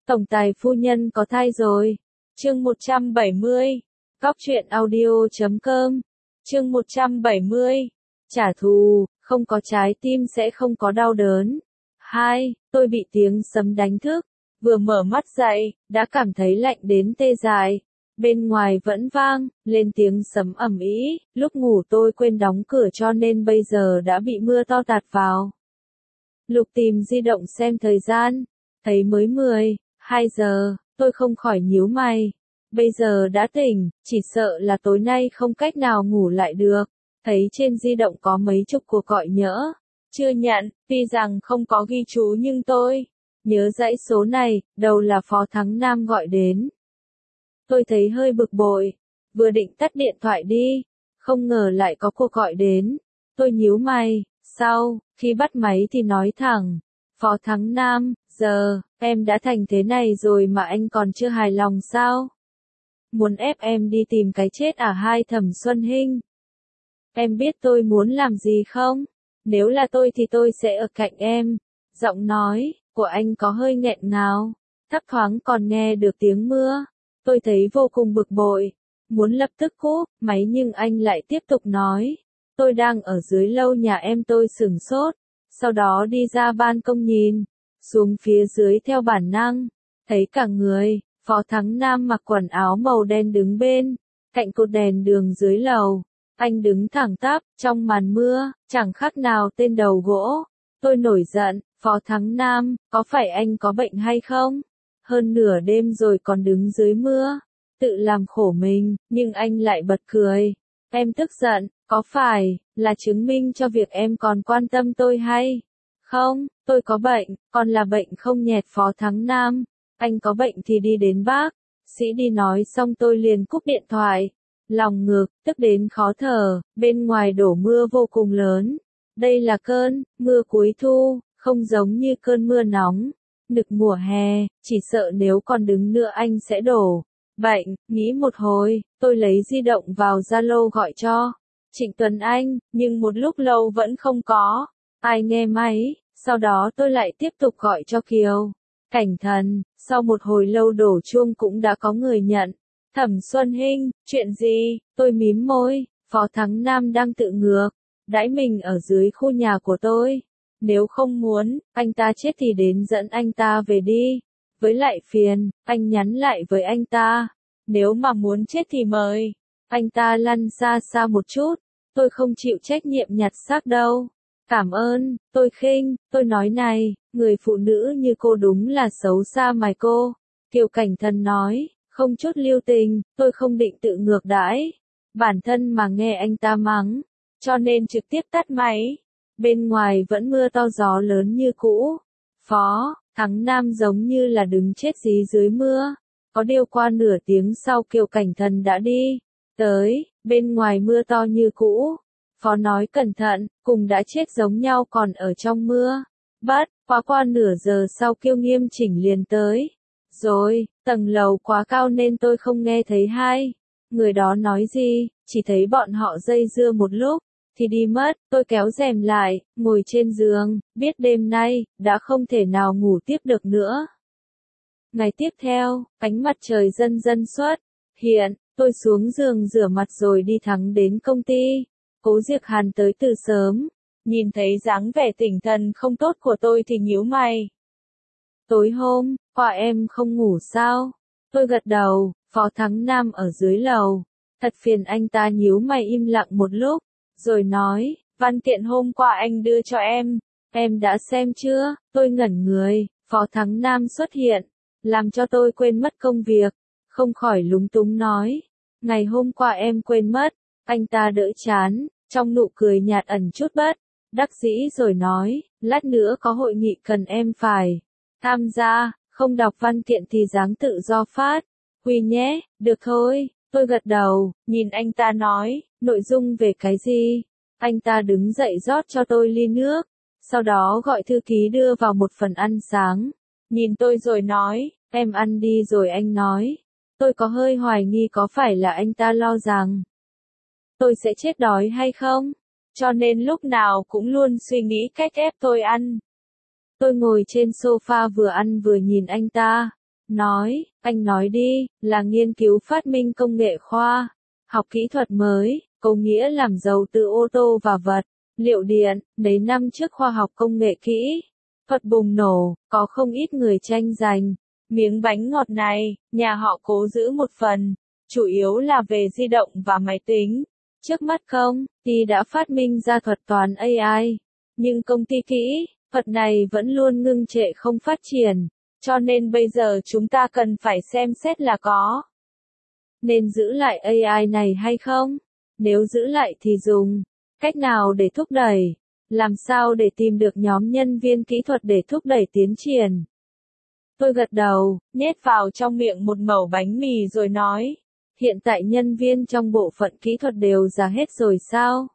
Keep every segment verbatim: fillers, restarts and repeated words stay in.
Tổng tài phu nhân có thai rồi. Chương một trăm bảy mươi. Cóc truyện audio chấm com. Chương một trăm bảy mươi. Trả thù, không có trái tim sẽ không có đau đớn. Hai, tôi bị tiếng sấm đánh thức. Vừa mở mắt dậy, đã cảm thấy lạnh đến tê dại. Bên ngoài vẫn vang lên tiếng sấm ầm ĩ, lúc ngủ tôi quên đóng cửa cho nên bây giờ đã bị mưa to tạt vào. Lục tìm di động xem thời gian, thấy mới mười hai giờ, tôi không khỏi nhíu mày. Bây giờ đã tỉnh, chỉ sợ là tối nay không cách nào ngủ lại được. Thấy trên di động có mấy chục cuộc gọi nhỡ. Chưa nhận, tuy rằng không có ghi chú nhưng tôi nhớ dãy số này, đầu là Phó Thắng Nam gọi đến. Tôi thấy hơi bực bội, vừa định tắt điện thoại đi, không ngờ lại có cuộc gọi đến. Tôi nhíu mày, sau, khi bắt máy thì nói thẳng, Phó Thắng Nam, giờ, em đã thành thế này rồi mà anh còn chưa hài lòng sao? Muốn ép em đi tìm cái chết à hai Thẩm Xuân Hinh? Em biết tôi muốn làm gì không? Nếu là tôi thì tôi sẽ ở cạnh em. Giọng nói của anh có hơi nghẹn ngào, thấp thoáng còn nghe được tiếng mưa. Tôi thấy vô cùng bực bội, muốn lập tức cúp máy nhưng anh lại tiếp tục nói. Tôi đang ở dưới lâu nhà em. Tôi sửng sốt, sau đó đi ra ban công nhìn xuống phía dưới theo bản năng, thấy cả người, Phó Thắng Nam mặc quần áo màu đen đứng bên cạnh cột đèn đường dưới lầu. Anh đứng thẳng tắp, trong màn mưa, chẳng khác nào tên đầu gỗ. Tôi nổi giận, Phó Thắng Nam, có phải anh có bệnh hay không? Hơn nửa đêm rồi còn đứng dưới mưa, tự làm khổ mình, nhưng anh lại bật cười. Em tức giận, có phải là chứng minh cho việc em còn quan tâm tôi hay không? Tôi có bệnh, còn là bệnh không nhẹt Phó Thắng Nam. Anh có bệnh thì đi đến bác sĩ đi. Nói xong tôi liền cúp điện thoại. Lòng ngực, tức đến khó thở, bên ngoài đổ mưa vô cùng lớn. Đây là cơn mưa cuối thu, không giống như cơn mưa nóng nực mùa hè, chỉ sợ nếu còn đứng nữa anh sẽ đổ bệnh. Nghĩ một hồi, tôi lấy di động vào Zalo gọi cho Trịnh Tuấn Anh, nhưng một lúc lâu vẫn không có ai nghe máy. Sau đó tôi lại tiếp tục gọi cho Kiều Cảnh Thần, sau một hồi lâu đổ chuông cũng đã có người nhận. Thẩm Xuân Hinh, chuyện gì? Tôi mím môi. Phó Thắng Nam đang tự ngược đãi mình ở dưới khu nhà của tôi. Nếu không muốn anh ta chết thì đến dẫn anh ta về đi. Với lại phiền, anh nhắn lại với anh ta. Nếu mà muốn chết thì mời anh ta lăn xa xa một chút. Tôi không chịu trách nhiệm nhặt xác đâu. Cảm ơn, tôi khinh. Tôi nói này, người phụ nữ như cô đúng là xấu xa mài cô. Kiều Cảnh Thần nói, không chút lưu tình. Tôi không định tự ngược đãi bản thân mà nghe anh ta mắng, cho nên trực tiếp tắt máy. Bên ngoài vẫn mưa to gió lớn như cũ. Phó Thắng Nam giống như là đứng chết dí dưới mưa. Có điều qua nửa tiếng sau Kiều Cảnh Thần đã đi tới, bên ngoài mưa to như cũ. Phó nói cẩn thận, cùng đã chết giống nhau còn ở trong mưa. Bất quá qua nửa giờ sau Kiều Nghiêm Chỉnh liền tới. Rồi, tầng lầu quá cao nên tôi không nghe thấy hai người đó nói gì, chỉ thấy bọn họ dây dưa một lúc thì đi mất. Tôi kéo rèm lại, ngồi trên giường, biết đêm nay đã không thể nào ngủ tiếp được nữa. Ngày tiếp theo, ánh mặt trời dần dần xuất hiện, tôi xuống giường rửa mặt rồi đi thẳng đến công ty. Cố Diệc Hàn tới từ sớm, nhìn thấy dáng vẻ tinh thần không tốt của tôi thì nhíu mày. Tối hôm qua em không ngủ sao? Tôi gật đầu. Phó Thắng Nam ở dưới lầu, thật phiền. Anh ta nhíu mày im lặng một lúc, rồi nói, văn kiện hôm qua anh đưa cho em, em đã xem chưa? Tôi ngẩn người. Phó Thắng Nam xuất hiện, làm cho tôi quên mất công việc, không khỏi lúng túng nói, ngày hôm qua em quên mất. Anh ta đỡ chán, trong nụ cười nhạt ẩn chút bất đắc dĩ rồi nói, lát nữa có hội nghị cần em phải tham gia, không đọc văn kiện thì dáng tự do phát huy nhé. Được thôi, tôi gật đầu, nhìn anh ta nói, nội dung về cái gì? Anh ta đứng dậy rót cho tôi ly nước, sau đó gọi thư ký đưa vào một phần ăn sáng. Nhìn tôi rồi nói, em ăn đi rồi anh nói. Tôi có hơi hoài nghi có phải là anh ta lo rằng tôi sẽ chết đói hay không, cho nên lúc nào cũng luôn suy nghĩ cách ép tôi ăn. Tôi ngồi trên sofa vừa ăn vừa nhìn anh ta. nói, anh nói đi, là nghiên cứu phát minh công nghệ khoa, học kỹ thuật mới, có nghĩa làm giàu từ ô tô và vật, liệu điện, mấy năm trước khoa học công nghệ kỹ thuật bùng nổ, có không ít người tranh giành. Miếng bánh ngọt này, nhà họ Cố giữ một phần, chủ yếu là về di động và máy tính. Trước mắt công ty đã phát minh ra thuật toán a i, nhưng công ty kỹ thuật này vẫn luôn ngưng trệ không phát triển, cho nên bây giờ chúng ta cần phải xem xét là có nên giữ lại a i này hay không. Nếu giữ lại thì dùng cách nào để thúc đẩy, làm sao để tìm được nhóm nhân viên kỹ thuật để thúc đẩy tiến triển. Tôi gật đầu, nhét vào trong miệng một mẩu bánh mì rồi nói, hiện tại nhân viên trong bộ phận kỹ thuật đều già hết rồi sao?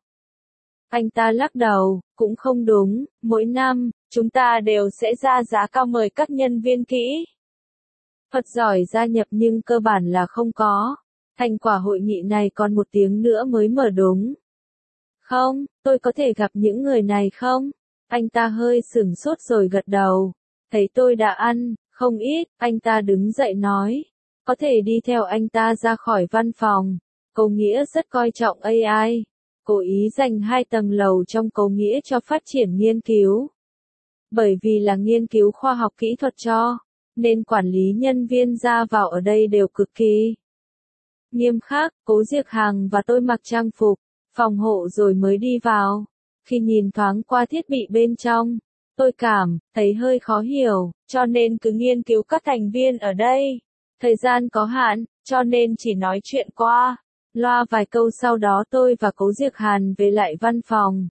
Anh ta lắc đầu, cũng không đúng, mỗi năm, chúng ta đều sẽ ra giá cao mời các nhân viên kỹ thuật giỏi gia nhập nhưng cơ bản là không có. Thành quả hội nghị này còn một tiếng nữa mới mở đúng. Không, tôi có thể gặp những người này không? Anh ta hơi sửng sốt rồi gật đầu. Thấy tôi đã ăn, không ít, anh ta đứng dậy nói. Có thể đi theo anh ta ra khỏi văn phòng. Cố Nghĩa rất coi trọng a i. Cố ý dành hai tầng lầu trong Cố Nghĩa cho phát triển nghiên cứu. Bởi vì là nghiên cứu khoa học kỹ thuật cho, nên quản lý nhân viên ra vào ở đây đều cực kỳ nghiêm khắc. Cố Diệc Hằng và tôi mặc trang phục phòng hộ rồi mới đi vào. Khi nhìn thoáng qua thiết bị bên trong, tôi cảm thấy hơi khó hiểu, cho nên cứ nghiên cứu các thành viên ở đây. Thời gian có hạn, cho nên chỉ nói chuyện qua loa vài câu, sau đó tôi và Cố Diệc Hàn về lại văn phòng.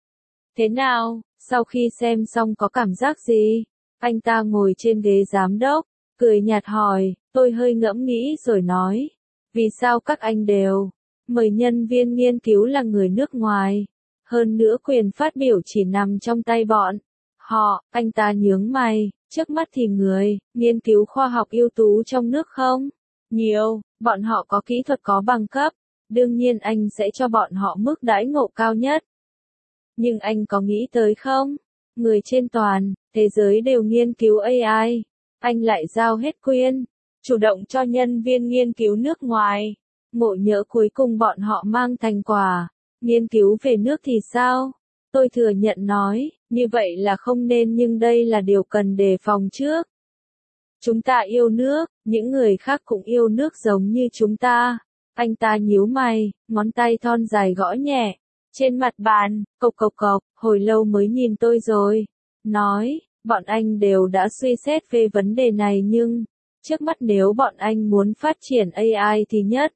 Thế nào, sau khi xem xong có cảm giác gì? Anh ta ngồi trên ghế giám đốc, cười nhạt hỏi. Tôi hơi ngẫm nghĩ rồi nói. Vì sao các anh đều mời nhân viên nghiên cứu là người nước ngoài? Hơn nữa quyền phát biểu chỉ nằm trong tay bọn họ. Anh ta nhướng mày, trước mắt thì người nghiên cứu khoa học ưu tú trong nước không nhiều, bọn họ có kỹ thuật có bằng cấp, đương nhiên anh sẽ cho bọn họ mức đãi ngộ cao nhất. Nhưng anh có nghĩ tới không? Người trên toàn thế giới đều nghiên cứu a i, anh lại giao hết quyền chủ động cho nhân viên nghiên cứu nước ngoài. Ngộ nhỡ cuối cùng bọn họ mang thành quả nghiên cứu về nước thì sao? Tôi thừa nhận nói, như vậy là không nên, nhưng đây là điều cần đề phòng trước. Chúng ta yêu nước, những người khác cũng yêu nước giống như chúng ta. Anh ta nhíu mày, ngón tay thon dài gõ nhẹ trên mặt bàn, cộc cộc cộc, hồi lâu mới nhìn tôi rồi nói, bọn anh đều đã suy xét về vấn đề này nhưng trước mắt nếu bọn anh muốn phát triển a i thì nhất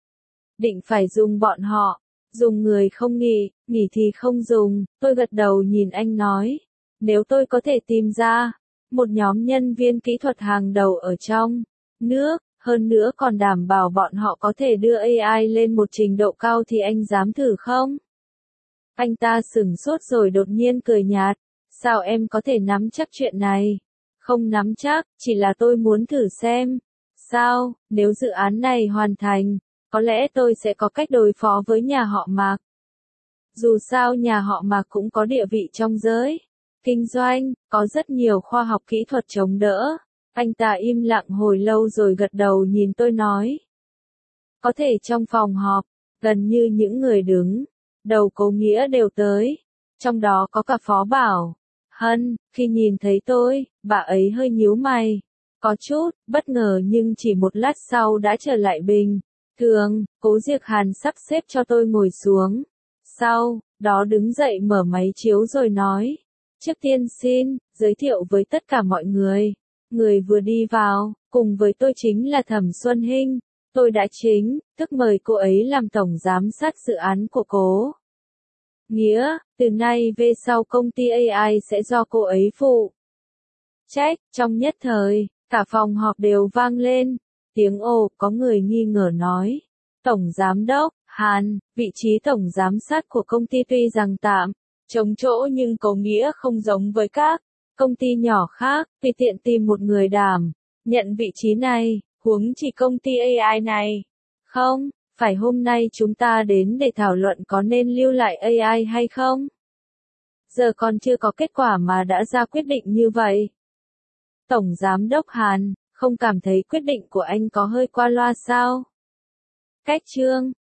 định phải dùng bọn họ. Dùng người không nghỉ, nghỉ thì không dùng. Tôi gật đầu nhìn anh nói. Nếu tôi có thể tìm ra một nhóm nhân viên kỹ thuật hàng đầu ở trong nước, hơn nữa còn đảm bảo bọn họ có thể đưa a i lên một trình độ cao thì anh dám thử không? Anh ta sửng sốt rồi đột nhiên cười nhạt. Sao em có thể nắm chắc chuyện này? Không nắm chắc, chỉ là tôi muốn thử xem. Sao, nếu dự án này hoàn thành, có lẽ tôi sẽ có cách đối phó với nhà họ Mạc. Dù sao nhà họ Mạc cũng có địa vị trong giới kinh doanh, có rất nhiều khoa học kỹ thuật chống đỡ. Anh ta im lặng hồi lâu rồi gật đầu nhìn tôi nói. Có thể trong phòng họp, gần như những người đứng đầu Cố Nghĩa đều tới. Trong đó có cả Phó Bảo Hân. Khi nhìn thấy tôi, bà ấy hơi nhíu mày. Có chút bất ngờ nhưng chỉ một lát sau đã trở lại bình thường. Cố Diệc Hàn sắp xếp cho tôi ngồi xuống. Sau đó đứng dậy mở máy chiếu rồi nói. Trước tiên xin giới thiệu với tất cả mọi người. Người vừa đi vào, cùng với tôi chính là Thẩm Xuân Hinh. Tôi đã chính thức mời cô ấy làm tổng giám sát dự án của Cố Nghĩa. Từ nay về sau công ty a i sẽ do cô ấy phụ trách. Trong nhất thời, cả phòng họp đều vang lên tiếng ồ. Có người nghi ngờ nói. Tổng giám đốc Hàn, vị trí tổng giám sát của công ty tuy rằng tạm trống chỗ nhưng Cố Nghĩa không giống với các công ty nhỏ khác, tùy tiện tìm một người đảm nhận vị trí này, huống chỉ công ty a i này. Không, phải hôm nay chúng ta đến để thảo luận có nên lưu lại a i hay không? Giờ còn chưa có kết quả mà đã ra quyết định như vậy. Tổng giám đốc Hàn, Không cảm thấy quyết định của anh có hơi qua loa sao? Cách chương